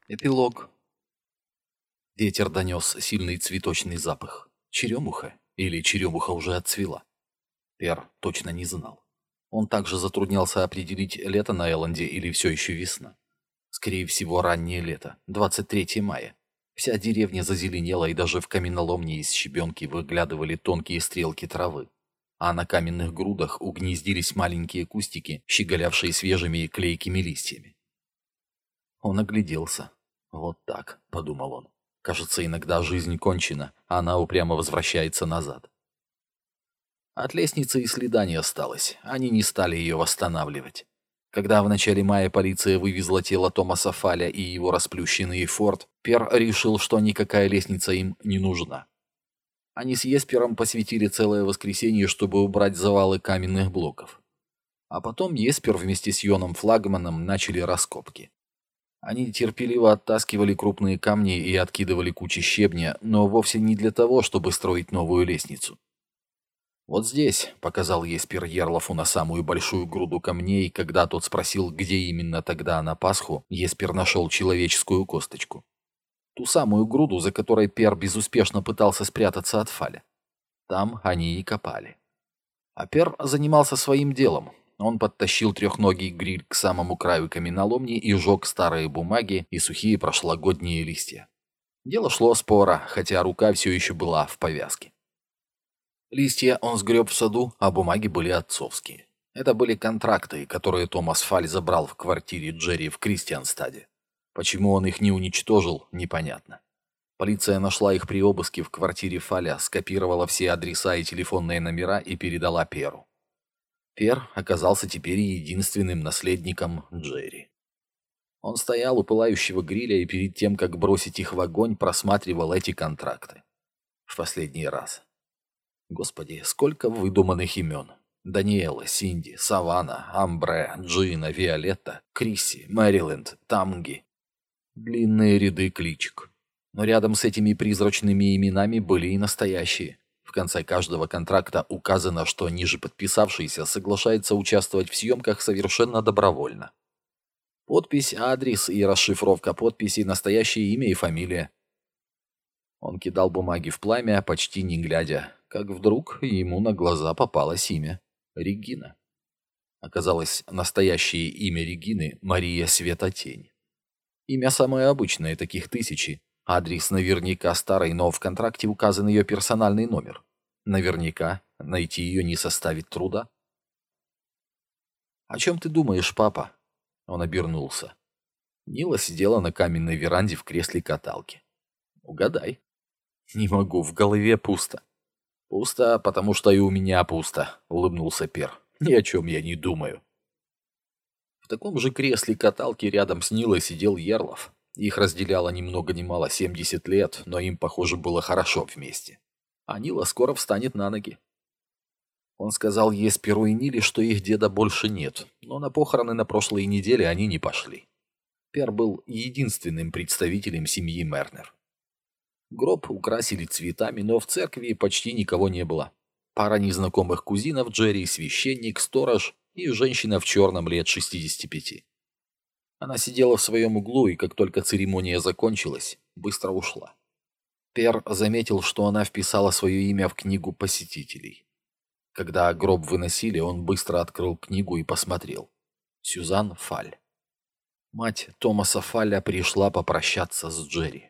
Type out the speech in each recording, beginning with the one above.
Эпилог. Ветер донес сильный цветочный запах. Черемуха? Или черемуха уже отцвела? Пер точно не знал. Он также затруднялся определить, лето на Элленде или все еще весна. Скорее всего, раннее лето, 23 мая. Вся деревня зазеленела, и даже в каменоломне из щебенки выглядывали тонкие стрелки травы. А на каменных грудах угнездились маленькие кустики, щеголявшие свежими и клейкими листьями. Он огляделся. «Вот так», — подумал он. «Кажется, иногда жизнь кончена, а она упрямо возвращается назад». От лестницы и следа не осталось, они не стали ее восстанавливать. Когда в начале мая полиция вывезла тело Томаса Фаля и его расплющенный форт, Пер решил, что никакая лестница им не нужна. Они с Еспером посвятили целое воскресенье, чтобы убрать завалы каменных блоков. А потом Еспер вместе с Йоном Флагманом начали раскопки. Они терпеливо оттаскивали крупные камни и откидывали кучи щебня, но вовсе не для того, чтобы строить новую лестницу. «Вот здесь», — показал Еспер Ерлофу на самую большую груду камней, когда тот спросил, где именно тогда на Пасху, Еспер нашел человеческую косточку. Ту самую груду, за которой Пер безуспешно пытался спрятаться от Фаля. Там они и копали. А Пер занимался своим делом. Он подтащил трехногий гриль к самому краю каменоломни и жег старые бумаги и сухие прошлогодние листья. Дело шло споро, хотя рука все еще была в повязке. Листья он сгреб в саду, а бумаги были отцовские. Это были контракты, которые Томас Фаль забрал в квартире Джерри в Кристианстаде. Почему он их не уничтожил, непонятно. Полиция нашла их при обыске в квартире Фаля, скопировала все адреса и телефонные номера и передала Перу. Пер оказался теперь единственным наследником Джерри. Он стоял у пылающего гриля и перед тем, как бросить их в огонь, просматривал эти контракты. В последний раз. Господи, сколько выдуманных имен. Даниэла, Синди, Саванна, Амбре, Джина, Виолетта, Крисси, Мэриленд, Тамги. Длинные ряды кличек. Но рядом с этими призрачными именами были и настоящие. В конце каждого контракта указано, что ниже подписавшийся соглашается участвовать в съемках совершенно добровольно. Подпись, адрес и расшифровка подписи, настоящее имя и фамилия. Он кидал бумаги в пламя, почти не глядя, как вдруг ему на глаза попалось имя — Регина. Оказалось, настоящее имя Регины — Мария Светотень. Имя самое обычное, таких тысячи. Адрес наверняка старый, но в контракте указан ее персональный номер. Наверняка найти ее не составит труда. «О чем ты думаешь, папа?» Он обернулся. Нила сидела на каменной веранде в кресле каталки. «Угадай». «Не могу, в голове пусто». «Пусто, потому что и у меня пусто», — улыбнулся Пер. «Ни о чем я не думаю». В таком же кресле каталки рядом с Нилой сидел Ерлов. Их разделяло ни много ни мало 70 лет, но им, похоже, было хорошо вместе. А Нила скоро встанет на ноги. Он сказал Есперу и Ниле, что их деда больше нет, но на похороны на прошлой неделе они не пошли. Пер был единственным представителем семьи Мернер. Гроб украсили цветами, но в церкви почти никого не было. Пара незнакомых кузинов Джерри, священник, сторож и женщина в черном лет 65. Она сидела в своем углу, и как только церемония закончилась, быстро ушла. Пер заметил, что она вписала свое имя в книгу посетителей. Когда гроб выносили, он быстро открыл книгу и посмотрел. Сюзан Фаль. Мать Томаса Фаля пришла попрощаться с Джерри.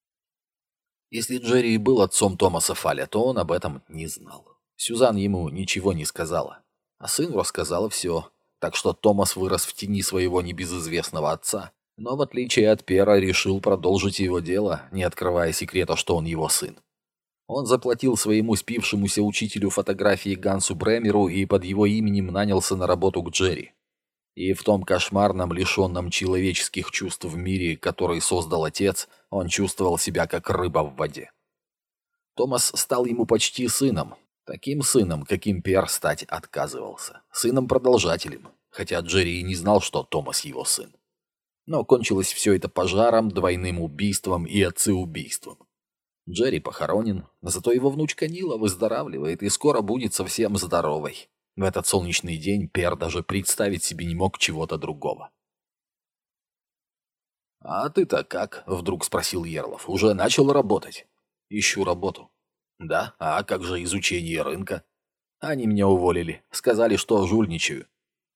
Если Джерри и был отцом Томаса Фаля, то он об этом не знал. Сюзан ему ничего не сказала, а сыну рассказала все. Так что Томас вырос в тени своего небезызвестного отца, но в отличие от Пера решил продолжить его дело, не открывая секрета, что он его сын. Он заплатил своему спившемуся учителю фотографии Гансу Бремеру и под его именем нанялся на работу к Джерри. И в том кошмарном, лишенном человеческих чувств в мире, который создал отец, он чувствовал себя как рыба в воде. Томас стал ему почти сыном. Таким сыном, каким Пер стать отказывался. Сыном-продолжателем, хотя Джерри и не знал, что Томас его сын. Но кончилось все это пожаром, двойным убийством и отцеубийством. Джерри похоронен, зато его внучка Нила выздоравливает и скоро будет совсем здоровой. В этот солнечный день Пер даже представить себе не мог чего-то другого. «А ты-то как?» — вдруг спросил Ерлов. «Уже начал работать?» «Ищу работу». «Да? А как же изучение рынка?» «Они меня уволили. Сказали, что жульничаю».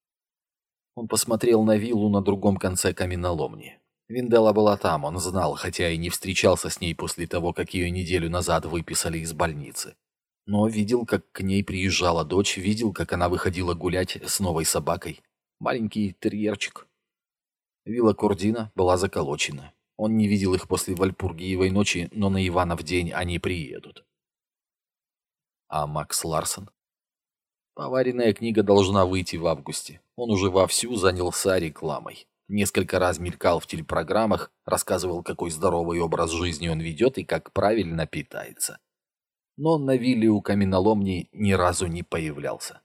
Он посмотрел на виллу на другом конце каменоломни. Винделла была там, он знал, хотя и не встречался с ней после того, как ее неделю назад выписали из больницы. Но видел, как к ней приезжала дочь, видел, как она выходила гулять с новой собакой. Маленький терьерчик. Вилла Курдина была заколочена. Он не видел их после Вальпургиевой ночи, но на Иванов день они приедут. А Макс Ларсон? Поваренная книга должна выйти в августе. Он уже вовсю занялся рекламой. Несколько раз мелькал в телепрограммах, рассказывал, какой здоровый образ жизни он ведет и как правильно питается. Но на вилле у каменоломни ни разу не появлялся.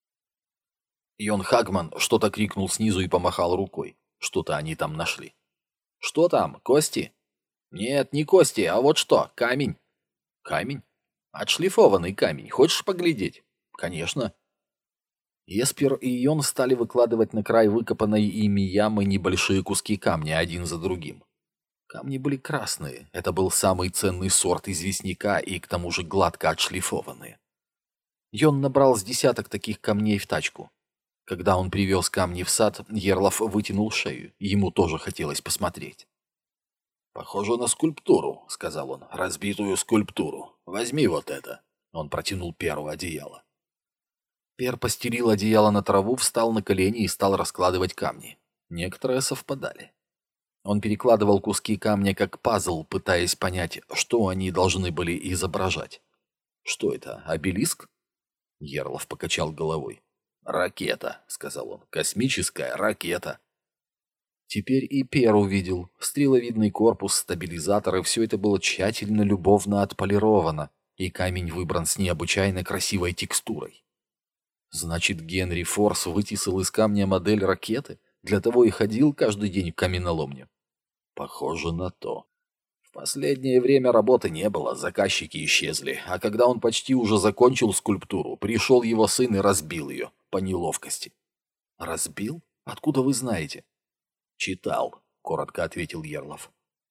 Йон Хагман что-то крикнул снизу и помахал рукой. Что-то они там нашли. «Что там, кости?» «Нет, не кости, а вот что, камень». «Камень? Отшлифованный камень. Хочешь поглядеть?» «Конечно». Еспер и Йон стали выкладывать на край выкопанной ими ямы небольшие куски камня один за другим. Камни были красные, это был самый ценный сорт известняка и к тому же гладко отшлифованные. Йон набрал с десяток таких камней в тачку. Когда он привез камни в сад, Ерлов вытянул шею, ему тоже хотелось посмотреть. «Похоже на скульптуру», — сказал он, — «разбитую скульптуру. Возьми вот это». Он протянул Перу одеяло. Пер постелил одеяло на траву, встал на колени и стал раскладывать камни. Некоторые совпадали. Он перекладывал куски камня как пазл, пытаясь понять, что они должны были изображать. «Что это, обелиск?» Ерлов покачал головой. «Ракета», — сказал он, — «космическая ракета». Теперь и Пер увидел. Стреловидный корпус, стабилизаторы — все это было тщательно, любовно отполировано, и камень выбран с необычайно красивой текстурой. Значит, Генри Форс вытесал из камня модель ракеты? Для того и ходил каждый день в каменоломню? Похоже на то. В последнее время работы не было, заказчики исчезли, а когда он почти уже закончил скульптуру, пришел его сын и разбил ее, по неловкости. «Разбил? Откуда вы знаете?» «Читал», — коротко ответил Ерлов.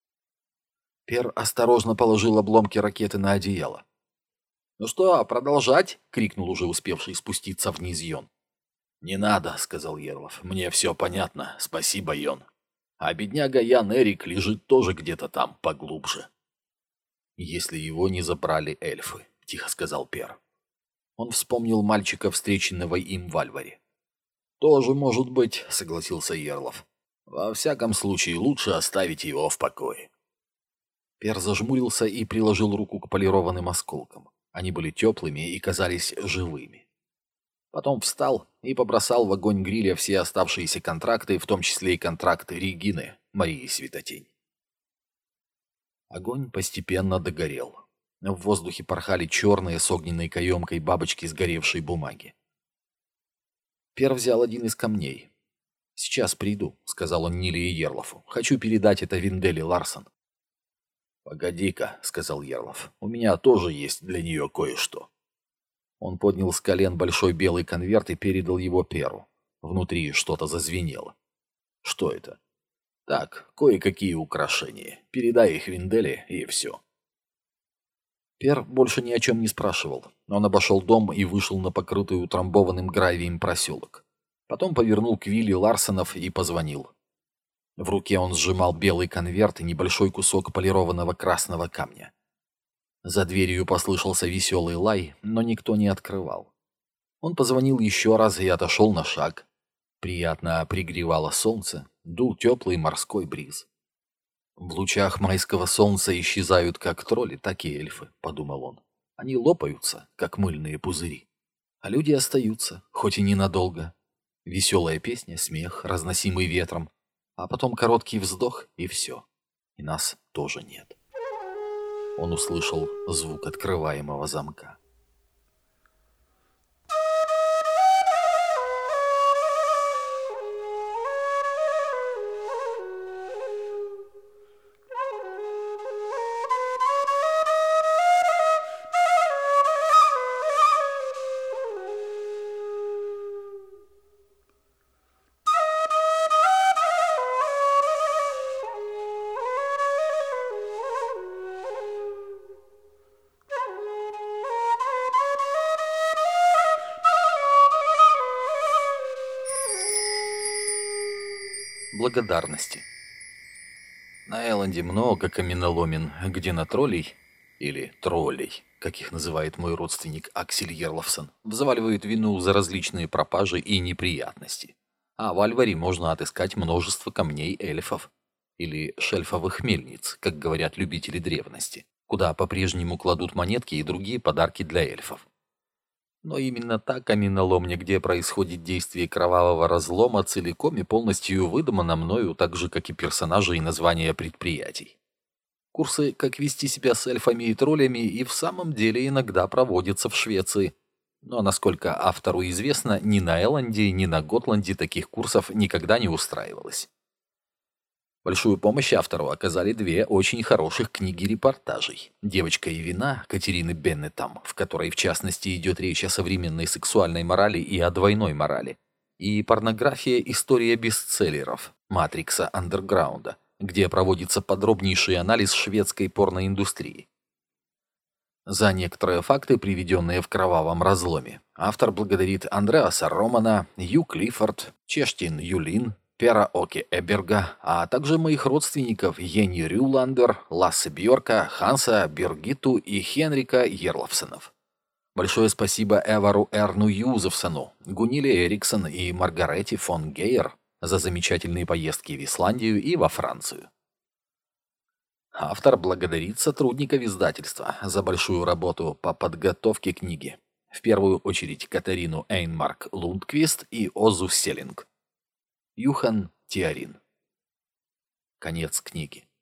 Пер осторожно положил обломки ракеты на одеяло. «Ну что, продолжать?» — крикнул уже успевший спуститься вниз Йон. «Не надо», — сказал Ерлов. «Мне все понятно. Спасибо, Йон. А бедняга Ян Эрик лежит тоже где-то там, поглубже». «Если его не забрали эльфы», — тихо сказал Пер. Он вспомнил мальчика, встреченного им в Альваре. «Тоже может быть», — согласился Ерлов. «Во всяком случае, лучше оставить его в покое». Пер зажмурился и приложил руку к полированным осколкам. Они были теплыми и казались живыми. Потом встал и побросал в огонь гриля все оставшиеся контракты, в том числе и контракты Регины, Марии Светотень. Огонь постепенно догорел. В воздухе порхали черные с огненной каемкой бабочки сгоревшей бумаги. Пер взял один из камней. «Сейчас приду», — сказал он Ниле и Ерлофу. «Хочу передать это Винделле Ларсон». «Погоди-ка», — сказал Ерлов, — «у меня тоже есть для нее кое-что». Он поднял с колен большой белый конверт и передал его Перу. Внутри что-то зазвенело. «Что это?» «Так, кое-какие украшения. Передай их Винделле, и все». Пер больше ни о чем не спрашивал. Он обошел дом и вышел на покрытый утрамбованным гравием проселок. Потом повернул к вилле Ларсонов и позвонил. В руке он сжимал белый конверт и небольшой кусок полированного красного камня. За дверью послышался веселый лай, но никто не открывал. Он позвонил еще раз и отошел на шаг. Приятно пригревало солнце, дул теплый морской бриз. «В лучах майского солнца исчезают как тролли, так и эльфы», — подумал он. «Они лопаются, как мыльные пузыри. А люди остаются, хоть и ненадолго. Веселая песня, смех, разносимый ветром. А потом короткий вздох, и все. И нас тоже нет». Он услышал звук открываемого замка. благодарности. На Элленде много каменоломен, где на троллей, или троллей, как их называет мой родственник Аксель Ерлафсон, взваливают вину за различные пропажи и неприятности. А в Альваре можно отыскать множество камней эльфов, или шельфовых мельниц, как говорят любители древности, куда по-прежнему кладут монетки и другие подарки для эльфов. Но именно та каменоломня, где происходит действие кровавого разлома, целиком и полностью выдумана мною, так же, как и персонажи и названия предприятий. Курсы «Как вести себя с эльфами и троллями» и в самом деле иногда проводятся в Швеции. Но, насколько автору известно, ни на Элленде, ни на Готланде таких курсов никогда не устраивалось. Большую помощь автору оказали две очень хороших книги репортажей. «Девочка и вина» Катерины Беннетам, в которой в частности идет речь о современной сексуальной морали и о двойной морали, и «Порнография. История бестселлеров» Матрикса Андерграунда, где проводится подробнейший анализ шведской порноиндустрии. За некоторые факты, приведенные в кровавом разломе, автор благодарит Андреаса Романа, Ю Клиффорд, Чештин Юлин, Пера Оке Эберга, а также моих родственников Йенни Рюландер, Лассе Бьорка, Ханса Бергиту и Хенрика Ерлафсонов. Большое спасибо Эвару Эрну Юзефсону, Гуниле Эриксон и Маргарете фон Гейер за замечательные поездки в Исландию и во Францию. Автор благодарит сотрудников издательства за большую работу по подготовке книги. В первую очередь Катарину Эйнмарк Лундквист и Озу Селлинг. Юхан Тиарин. Конец книги.